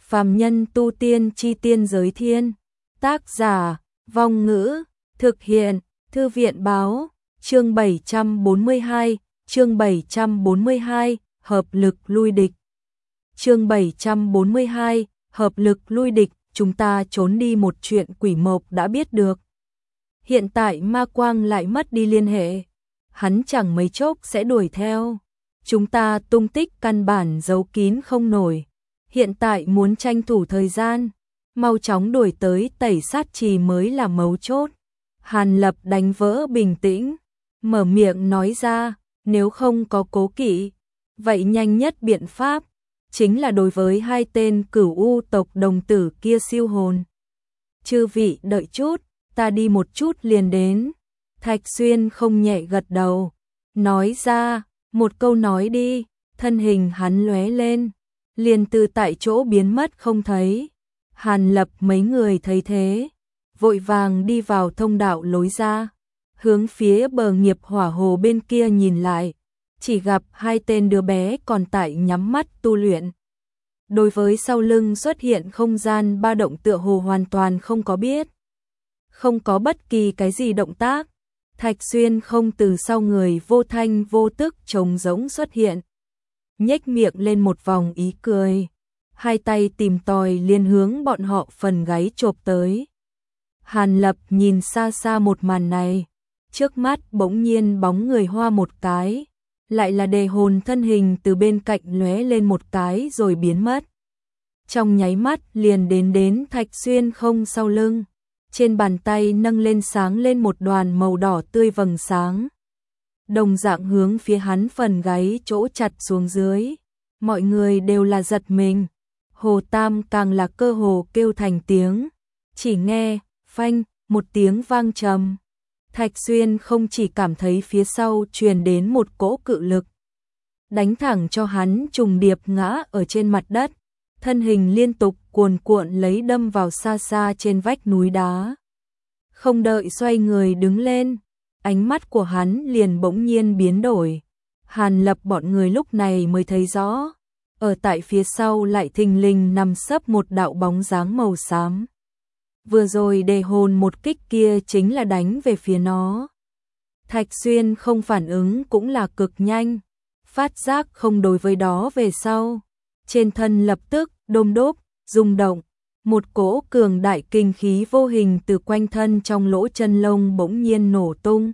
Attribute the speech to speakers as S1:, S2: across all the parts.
S1: Phàm nhân tu tiên chi tiên giới thiên. Tác giả, Vong Ngữ, thực hiện, Thư viện báo, chương 742, chương 742, hợp lực lui địch. Chương 742, hợp lực lui địch, chúng ta trốn đi một chuyện quỷ mộc đã biết được. Hiện tại ma quang lại mất đi liên hệ, hắn chẳng mấy chốc sẽ đuổi theo. Chúng ta tung tích căn bản giấu kín không nổi. Hiện tại muốn tranh thủ thời gian, mau chóng đuổi tới Tẩy Sát Trì mới là mấu chốt. Hàn Lập đánh vỡ bình tĩnh, mở miệng nói ra, nếu không có cố kỵ, vậy nhanh nhất biện pháp chính là đối với hai tên Cửu U tộc đồng tử kia siêu hồn. Chư vị đợi chút, ta đi một chút liền đến. Thạch Xuyên không nhẹ gật đầu, nói ra, một câu nói đi, thân hình hắn lóe lên, liền từ tại chỗ biến mất không thấy. Hàn Lập mấy người thấy thế, vội vàng đi vào thông đạo lối ra, hướng phía bờ nghiệp hỏa hồ bên kia nhìn lại, chỉ gặp hai tên đứa bé còn tại nhắm mắt tu luyện. Đối với sau lưng xuất hiện không gian ba động tựa hồ hoàn toàn không có biết. Không có bất kỳ cái gì động tác, Thạch Xuyên không từ sau người vô thanh vô tức trống rỗng xuất hiện. Nhếch miệng lên một vòng ý cười, hai tay tìm tòi liền hướng bọn họ phần gáy chộp tới. Hàn Lập nhìn xa xa một màn này, trước mắt bỗng nhiên bóng người hoa một cái, lại là Đề Hồn thân hình từ bên cạnh lóe lên một cái rồi biến mất. Trong nháy mắt liền đến Thạch Xuyên không sau lưng, trên bàn tay nâng lên sáng lên một đoàn màu đỏ tươi vầng sáng. Đồng dạng hướng phía hắn phần gáy chỗ chặt xuống dưới, mọi người đều là giật mình. Hồ Tam càng là cơ hồ kêu thành tiếng, chỉ nghe, phanh, một tiếng vang trầm. Thạch Xuyên không chỉ cảm thấy phía sau truyền đến một cỗ cự lực, đánh thẳng cho hắn trùng điệp ngã ở trên mặt đất, thân hình liên tục cuồn cuộn lấy đâm vào xa xa trên vách núi đá. Không đợi xoay người đứng lên, ánh mắt của hắn liền bỗng nhiên biến đổi. Hàn Lập bọn người lúc này mới thấy rõ, ở tại phía sau lại thình lình nằm sấp một đạo bóng dáng màu xám. Vừa rồi Đề Hồn một kích kia chính là đánh về phía nó. Thạch Xuyên không phản ứng cũng là cực nhanh, phát giác không đối với đó về sau. Trên thân lập tức đôm đốp, rung động, một cỗ cường đại kinh khí vô hình từ quanh thân trong lỗ chân lông bỗng nhiên nổ tung,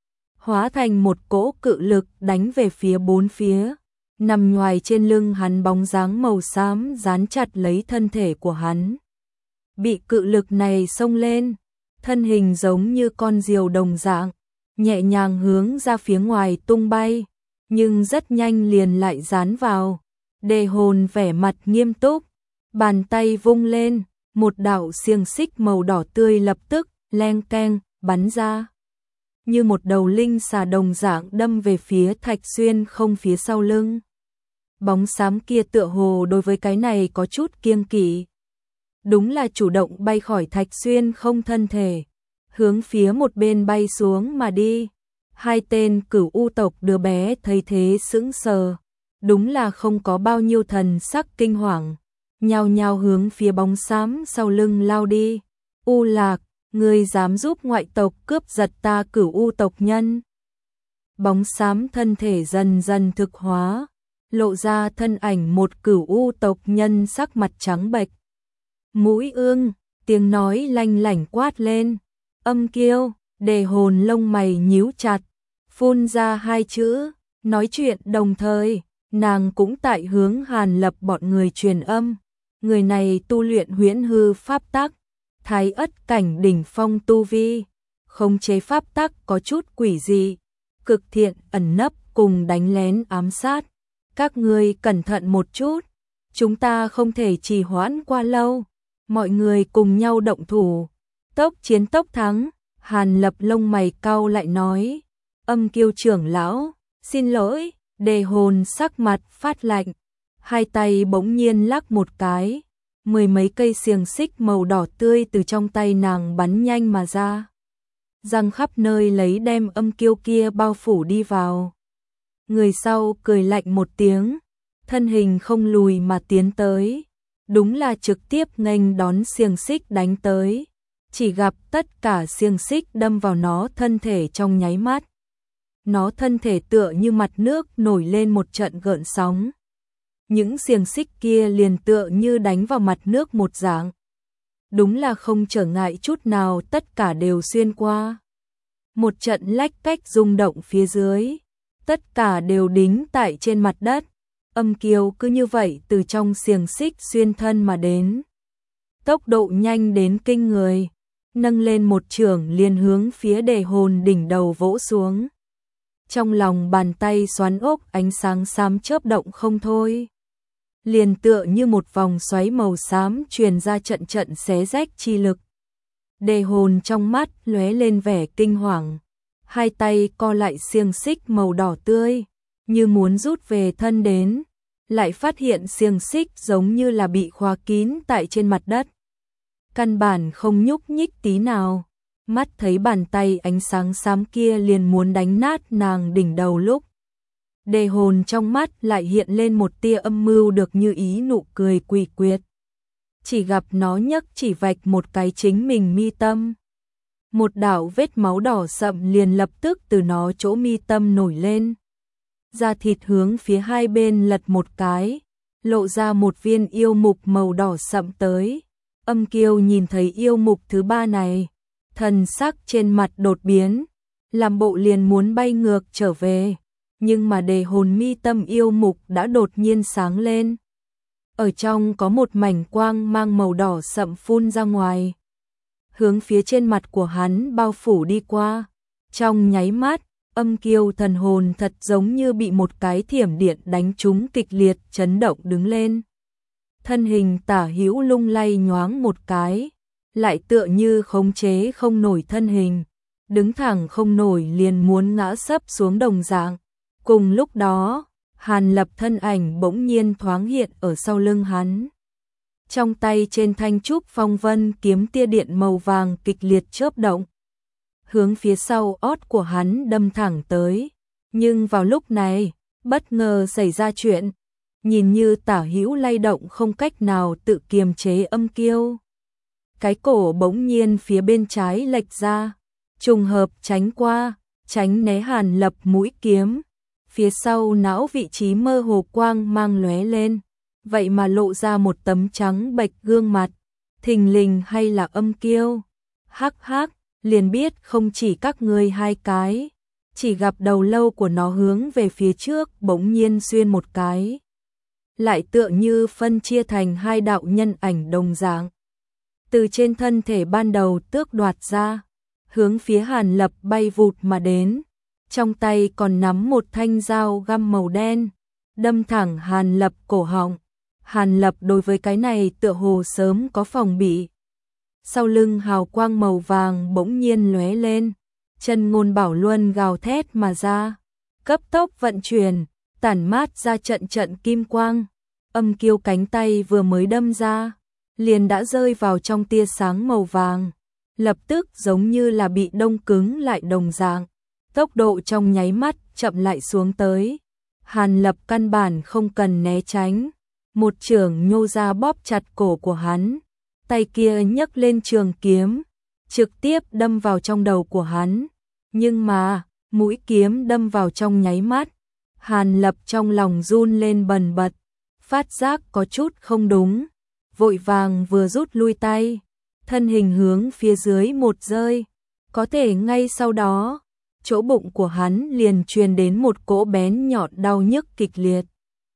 S1: hóa thành một cỗ cự lực đánh về phía bốn phía. Nằm ngoài trên lưng hắn bóng dáng màu xám dán chặt lấy thân thể của hắn. Bị cự lực này xông lên, thân hình giống như con diều đồng dạng, nhẹ nhàng hướng ra phía ngoài tung bay, nhưng rất nhanh liền lại dán vào. Đề Hồn vẻ mặt nghiêm túc, bàn tay vung lên, một đạo xiềng xích màu đỏ tươi lập tức leng keng bắn ra, như một đầu linh xà đồng dạng đâm về phía Thạch Xuyên không phía sau lưng. Bóng xám kia tựa hồ đối với cái này có chút kiêng kỵ, đúng là chủ động bay khỏi Thạch Xuyên không thân thể, hướng phía một bên bay xuống mà đi. Hai tên Cửu U tộc đứa bé thấy thế sững sờ, đúng là không có bao nhiêu thần sắc kinh hoàng, nhao nhao hướng phía bóng xám sau lưng lao đi. U Lạc, ngươi dám giúp ngoại tộc cướp giật ta Cửu U tộc nhân? Bóng xám thân thể dần dần thực hóa, lộ ra thân ảnh một Cửu U tộc nhân sắc mặt trắng bệch, mũi ương, tiếng nói lanh lảnh quát lên, âm kiêu. Đề Hồn lông mày nhíu chặt, phun ra hai chữ, nói chuyện đồng thời, nàng cũng tại hướng Hàn Lập bọn người truyền âm. Người này tu luyện huyễn hư pháp tắc, thái ất cảnh đỉnh phong tu vi, khống chế pháp tắc có chút quỷ dị, cực thiện ẩn nấp cùng đánh lén ám sát. Các ngươi cẩn thận một chút, chúng ta không thể trì hoãn qua lâu, mọi người cùng nhau động thủ, tốc chiến tốc thắng. Hàn Lập lông mày cau lại nói, âm kiêu trưởng lão, xin lỗi. Đề Hồn sắc mặt phát lạnh, hai tay bỗng nhiên lắc một cái, mười mấy cây xiềng xích màu đỏ tươi từ trong tay nàng bắn nhanh mà ra, răng khắp nơi lấy đem âm kiêu kia bao phủ đi vào. Người sau cười lạnh một tiếng, thân hình không lùi mà tiến tới, đúng là trực tiếp nghênh đón xiềng xích đánh tới. Chỉ gặp tất cả xiềng xích đâm vào nó thân thể trong nháy mắt. Nó thân thể tựa như mặt nước nổi lên một trận gợn sóng. Những xiềng xích kia liền tựa như đánh vào mặt nước một dạng. Đúng là không trở ngại chút nào, tất cả đều xuyên qua. Một trận lách cách rung động phía dưới, tất cả đều đính tại trên mặt đất. Âm kiêu cứ như vậy từ trong xiềng xích xuyên thân mà đến. Tốc độ nhanh đến kinh người, nâng lên một chưởng liền hướng phía Đề Hồn đỉnh đầu vỗ xuống. Trong lòng bàn tay xoắn ốc ánh sáng xám chớp động không thôi. Liền tựa như một vòng xoáy màu xám truyền ra trận trận xé rách chi lực. Đề Hồn trong mắt lóe lên vẻ kinh hoàng, hai tay co lại xiềng xích màu đỏ tươi, như muốn rút về thân đến, lại phát hiện xiềng xích giống như là bị khóa kín tại trên mặt đất. Căn bản không nhúc nhích tí nào, mắt thấy bàn tay ánh sáng xám kia liền muốn đánh nát nàng đỉnh đầu lúc. Đề Hồn trong mắt lại hiện lên một tia âm mưu được như ý nụ cười quỷ quyệt. Chỉ gặp nó nhấc chỉ vạch một cái chính mình mi tâm. Một đạo vết máu đỏ sậm liền lập tức từ nó chỗ mi tâm nổi lên. Da thịt hướng phía hai bên lật một cái, lộ ra một viên yêu mục màu đỏ sậm tới. Âm kiêu nhìn thấy yêu mục thứ ba này, thần sắc trên mặt đột biến, làm bộ liền muốn bay ngược trở về. Nhưng mà Đề Hồn mi tâm yêu mục đã đột nhiên sáng lên. Ở trong có một mảnh quang mang màu đỏ sậm phun ra ngoài, hướng phía trên mặt của hắn bao phủ đi qua. Trong nháy mắt, âm kiêu thần hồn thật giống như bị một cái thiểm điện đánh trúng, kịch liệt chấn động đứng lên. Thân hình tả hữu lung lay nhoáng một cái, lại tựa như khống chế không nổi thân hình, đứng thẳng không nổi liền muốn ngã sấp xuống đồng dạng. Cùng lúc đó, Hàn Lập thân ảnh bỗng nhiên thoáng hiện ở sau lưng hắn. Trong tay trên thanh trúc phong vân kiếm tia điện màu vàng kịch liệt chớp động, hướng phía sau ót của hắn đâm thẳng tới. Nhưng vào lúc này, bất ngờ xảy ra chuyện, nhìn như tả hữu lay động không cách nào tự kiềm chế âm kiêu. Cái cổ bỗng nhiên phía bên trái lệch ra, trùng hợp tránh qua, tránh né Hàn Lập mũi kiếm. Phía sau não vị trí mơ hồ quang mang lóe lên, vậy mà lộ ra một tấm trắng bệch gương mặt, thình lình hay là âm kiêu. Hắc hắc, liền biết không chỉ các ngươi hai cái. Chỉ gặp đầu lâu của nó hướng về phía trước bỗng nhiên xuyên một cái, lại tựa như phân chia thành hai đạo nhân ảnh đồng dạng, từ trên thân thể ban đầu tước đoạt ra, hướng phía Hàn Lập bay vụt mà đến. Trong tay còn nắm một thanh dao găm màu đen, đâm thẳng Hàn Lập cổ họng. Hàn Lập đối với cái này tựa hồ sớm có phòng bị. Sau lưng hào quang màu vàng bỗng nhiên lóe lên, chân ngôn bảo luân gào thét mà ra, cấp tốc vận chuyển, tản mát ra trận trận kim quang. Âm kiêu cánh tay vừa mới đâm ra, liền đã rơi vào trong tia sáng màu vàng, lập tức giống như là bị đông cứng lại đồng dạng. Tốc độ trong nháy mắt chậm lại xuống tới. Hàn Lập căn bản không cần né tránh, một chưởng nhô ra bóp chặt cổ của hắn, tay kia nhấc lên trường kiếm, trực tiếp đâm vào trong đầu của hắn. Nhưng mà, mũi kiếm đâm vào trong nháy mắt, Hàn Lập trong lòng run lên bần bật, phát giác có chút không đúng, vội vàng vừa rút lui tay, thân hình hướng phía dưới một rơi. Có thể ngay sau đó, chỗ bụng của hắn liền truyền đến một cỗ bén nhọn đau nhức kịch liệt.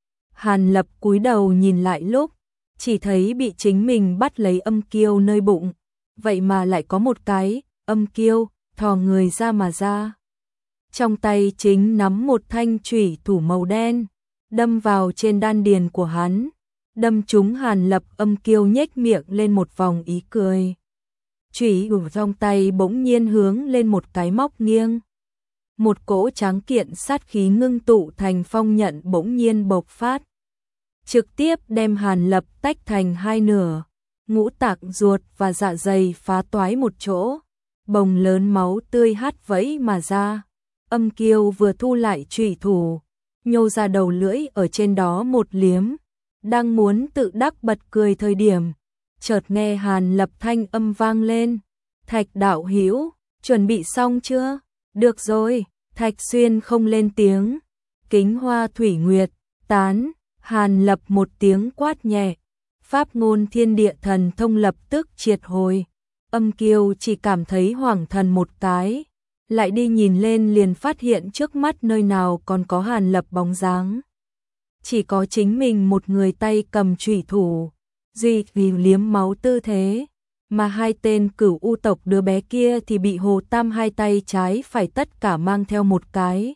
S1: Hàn Lập cúi đầu nhìn lại lúc, chỉ thấy bị chính mình bắt lấy âm kiêu nơi bụng, vậy mà lại có một cái âm kiêu thò người ra mà ra. Trong tay chính nắm một thanh chủy thủ màu đen, đâm vào trên đan điền của hắn, đâm trúng Hàn Lập. Âm kiêu nhếch miệng lên một vòng ý cười. Chủy ở trong tay bỗng nhiên hướng lên một cái móc nghiêng. Một cỗ tráng kiện sát khí ngưng tụ thành phong nhận bỗng nhiên bộc phát, trực tiếp đem Hàn Lập tách thành hai nửa, ngũ tạng ruột và dạ dày phá toái một chỗ, bồng lớn máu tươi hắt vẫy mà ra. Âm kiêu vừa thu lại chủy thủ, nhô ra đầu lưỡi ở trên đó một liếm, Đang muốn tự đắc bật cười thời điểm, chợt nghe Hàn Lập thanh âm vang lên. Thạch đạo hữu, chuẩn bị xong chưa? Được rồi, Thạch Xuyên không lên tiếng. Kính Hoa Thủy Nguyệt, tán, Hàn Lập một tiếng quát nhẹ. Pháp ngôn thiên địa thần thông lập tức triệt hồi. Âm Kiêu chỉ cảm thấy hoảng thần một cái. Lại đi nhìn lên liền phát hiện trước mắt nơi nào còn có Hàn Lập bóng dáng. Chỉ có chính mình một người tay cầm chủy thủ, duy vì liếm máu tư thế, mà hai tên Cửu U tộc đứa bé kia thì bị Hồ Tam hai tay trái phải tất cả mang theo một cái.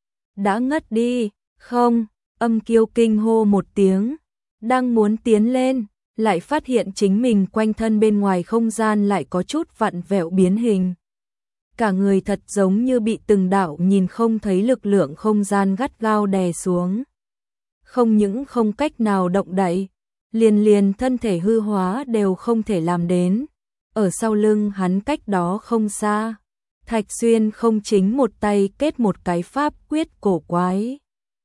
S1: Đã ngất đi, không, Âm Kiêu kinh hô một tiếng, đang muốn tiến lên, lại phát hiện chính mình quanh thân bên ngoài không gian lại có chút vặn vẹo biến hình. Cả người thật giống như bị từng đạo nhìn không thấy lực lượng không gian gắt gao đè xuống. Không những không cách nào động đậy, liền thân thể hư hóa đều không thể làm đến. Ở sau lưng hắn cách đó không xa, Thạch Xuyên không chính một tay kết một cái pháp quyết cổ quái.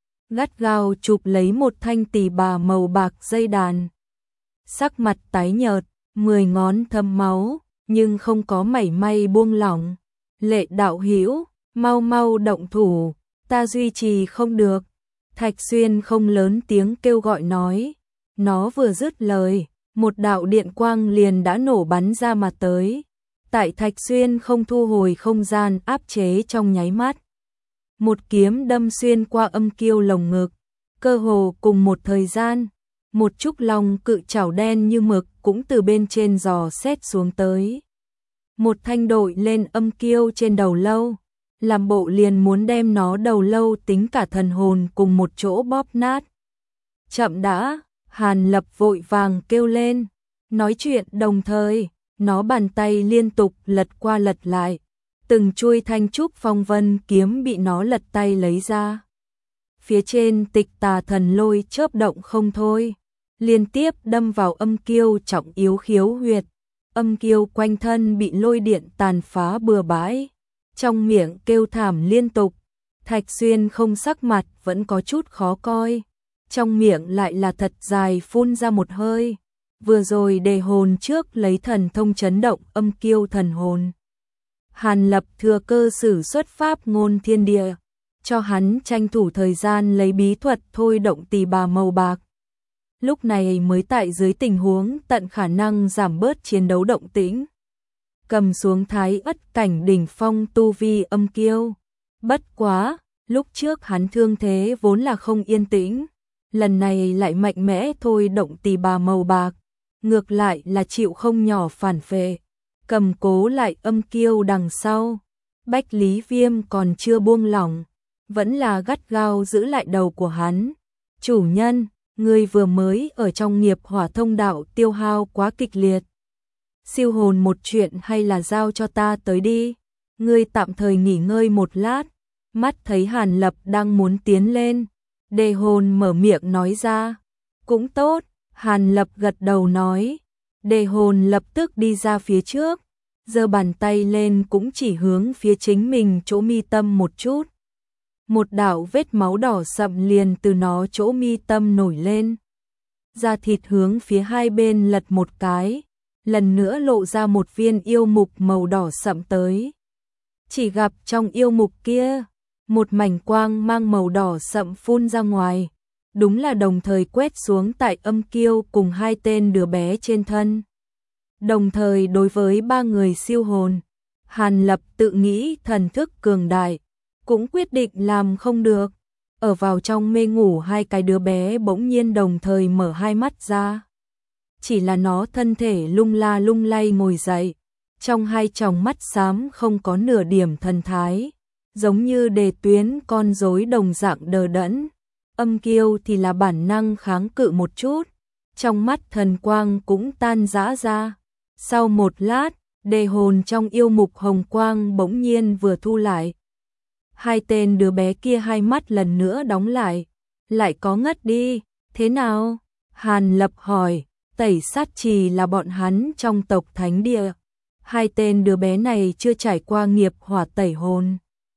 S1: Gắt gao chụp lấy một thanh tỳ bà màu bạc dây đàn. Sắc mặt tái nhợt, 10 ngón thấm máu, nhưng không có mảy may buông lỏng. Lệ đạo hữu, mau mau động thủ, ta duy trì không được. Thạch Xuyên không lớn tiếng kêu gọi nói. Nó vừa dứt lời, một đạo điện quang liền đã nổ bắn ra mà tới. Tại Thạch Xuyên không thu hồi không gian áp chế trong nháy mắt. Một kiếm đâm xuyên qua Âm Kiêu lồng ngực. Cơ hồ cùng một thời gian, một trúc long cự chảo đen như mực cũng từ bên trên giò xét xuống tới. Một thanh đội lên Âm Kiêu trên đầu lâu, làm bộ liền muốn đem nó đầu lâu tính cả thần hồn cùng một chỗ bóp nát. Chậm đã, Hàn Lập vội vàng kêu lên. Nói chuyện đồng thời, nó bàn tay liên tục lật qua lật lại. Từng chuôi thanh trúc phong vân kiếm bị nó lật tay lấy ra. Phía trên Tịch Tà Thần Lôi chớp động không thôi, liên tiếp đâm vào Âm Kiêu trọng yếu khiếu huyệt. Âm Kiêu quanh thân bị lôi điện tàn phá bừa bãi, trong miệng kêu thảm liên tục. Thạch Xuyên không sắc mặt vẫn có chút khó coi, trong miệng lại là thật dài phun ra một hơi. Vừa rồi đề hồn trước lấy thần thông chấn động Âm Kiêu thần hồn. Hàn Lập thừa cơ sử xuất pháp ngôn thiên địa, cho hắn tranh thủ thời gian lấy bí thuật thôi động tỳ bà màu bạc. Lúc này mới tại dưới tình huống tận khả năng giảm bớt chiến đấu động tĩnh. Cầm xuống Thái Ất cảnh đỉnh phong tu vi Âm Kiêu. Bất quá, lúc trước hắn thương thế vốn là không yên tĩnh, lần này lại mạnh mẽ thôi động tỳ bà màu bạc, ngược lại là chịu không nhỏ phản phệ, cầm cố lại Âm Kiêu đằng sau. Bách Lý Viêm còn chưa buông lỏng, vẫn là gắt gao giữ lại đầu của hắn. Chủ nhân, ngươi vừa mới ở trong nghiệp hỏa thông đạo tiêu hao quá kịch liệt. Siêu hồn một chuyện hay là giao cho ta tới đi. Ngươi tạm thời nghỉ ngơi một lát. Mắt thấy Hàn Lập đang muốn tiến lên, đề hồn mở miệng nói ra. Cũng tốt, Hàn Lập gật đầu nói. Đề hồn lập tức đi ra phía trước, giơ bàn tay lên cũng chỉ hướng phía chính mình chỗ mi tâm một chút. Một đạo vết máu đỏ sậm liền từ nó chỗ mi tâm nổi lên. Da thịt hướng phía hai bên lật một cái, lần nữa lộ ra một viên yêu mục màu đỏ sậm tới. Chỉ gặp trong yêu mục kia, một mảnh quang mang màu đỏ sậm phun ra ngoài, đúng là đồng thời quét xuống tại Âm Kiêu cùng hai tên đứa bé trên thân. Đồng thời đối với ba người siêu hồn, Hàn Lập tự nghĩ thần thức cường đại, cũng quyết định làm không được. Ở vào trong mê ngủ hai cái đứa bé bỗng nhiên đồng thời mở hai mắt ra. Chỉ là nó thân thể lung la lung lay ngồi dậy, trong hai tròng mắt xám không có nửa điểm thần thái, giống như đề tuyến con rối đồng dạng đờ đẫn. Âm Kiêu thì là bản năng kháng cự một chút, trong mắt thần quang cũng tan rã ra. Sau một lát, đề hồn trong yêu mục hồng quang bỗng nhiên vừa thu lại. Hai tên đứa bé kia hai mắt lần nữa đóng lại có ngất đi, thế nào? Hàn Lập hỏi. Tẩy sát trì là bọn hắn trong tộc thánh địa. Hai tên đứa bé này chưa trải qua nghiệp hỏa tẩy hồn,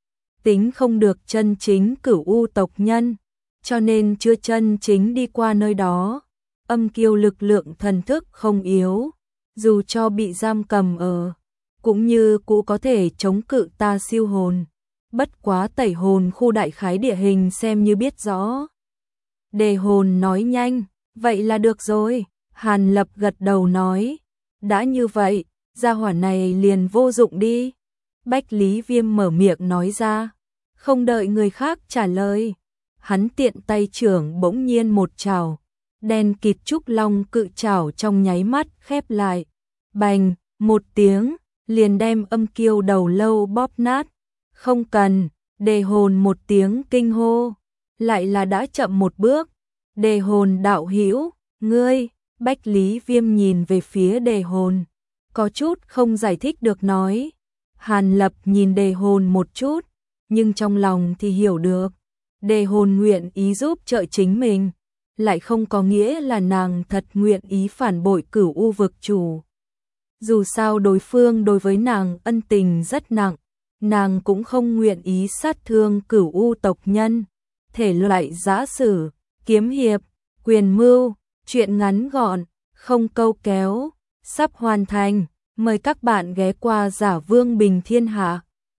S1: tính không được chân chính Cửu U tộc nhân, cho nên chưa chân chính đi qua nơi đó. âm kiêu lực lượng thần thức không yếu, dù cho bị giam cầm ở, cũng như cũ có thể chống cự ta siêu hồn. Bất quá tẩy hồn khu đại khái địa hình xem như biết rõ. Đề hồn nói nhanh, vậy là được rồi. Hàn Lập gật đầu nói, đã như vậy, gia hỏa này liền vô dụng đi. Bách Lý Viêm mở miệng nói ra, không đợi người khác trả lời. Hắn tiện tay trưởng bỗng nhiên một chảo, đen kịt trúc long cự chảo trong nháy mắt khép lại. Bành, một tiếng, liền đem âm kiêu đầu lâu bóp nát. Không cần, đề hồn một tiếng kinh hô, lại là đã chậm một bước. Đề hồn đạo hữu, ngươi, Bách Lý Viêm nhìn về phía đề hồn, có chút không giải thích được nói. Hàn Lập nhìn đề hồn một chút, nhưng trong lòng thì hiểu được. Đề hồn nguyện ý giúp trợ chính mình, lại không có nghĩa là nàng thật nguyện ý phản bội Cửu U vực chủ. Dù sao đối phương đối với nàng ân tình rất nặng, nàng cũng không nguyện ý sát thương Cửu U tộc nhân. Thể loại giã sử, kiếm hiệp, quyền mưu, truyện ngắn gọn, không câu kéo, sắp hoàn thành. Mời các bạn ghé qua Giả Vương Bình Thiên Hạ.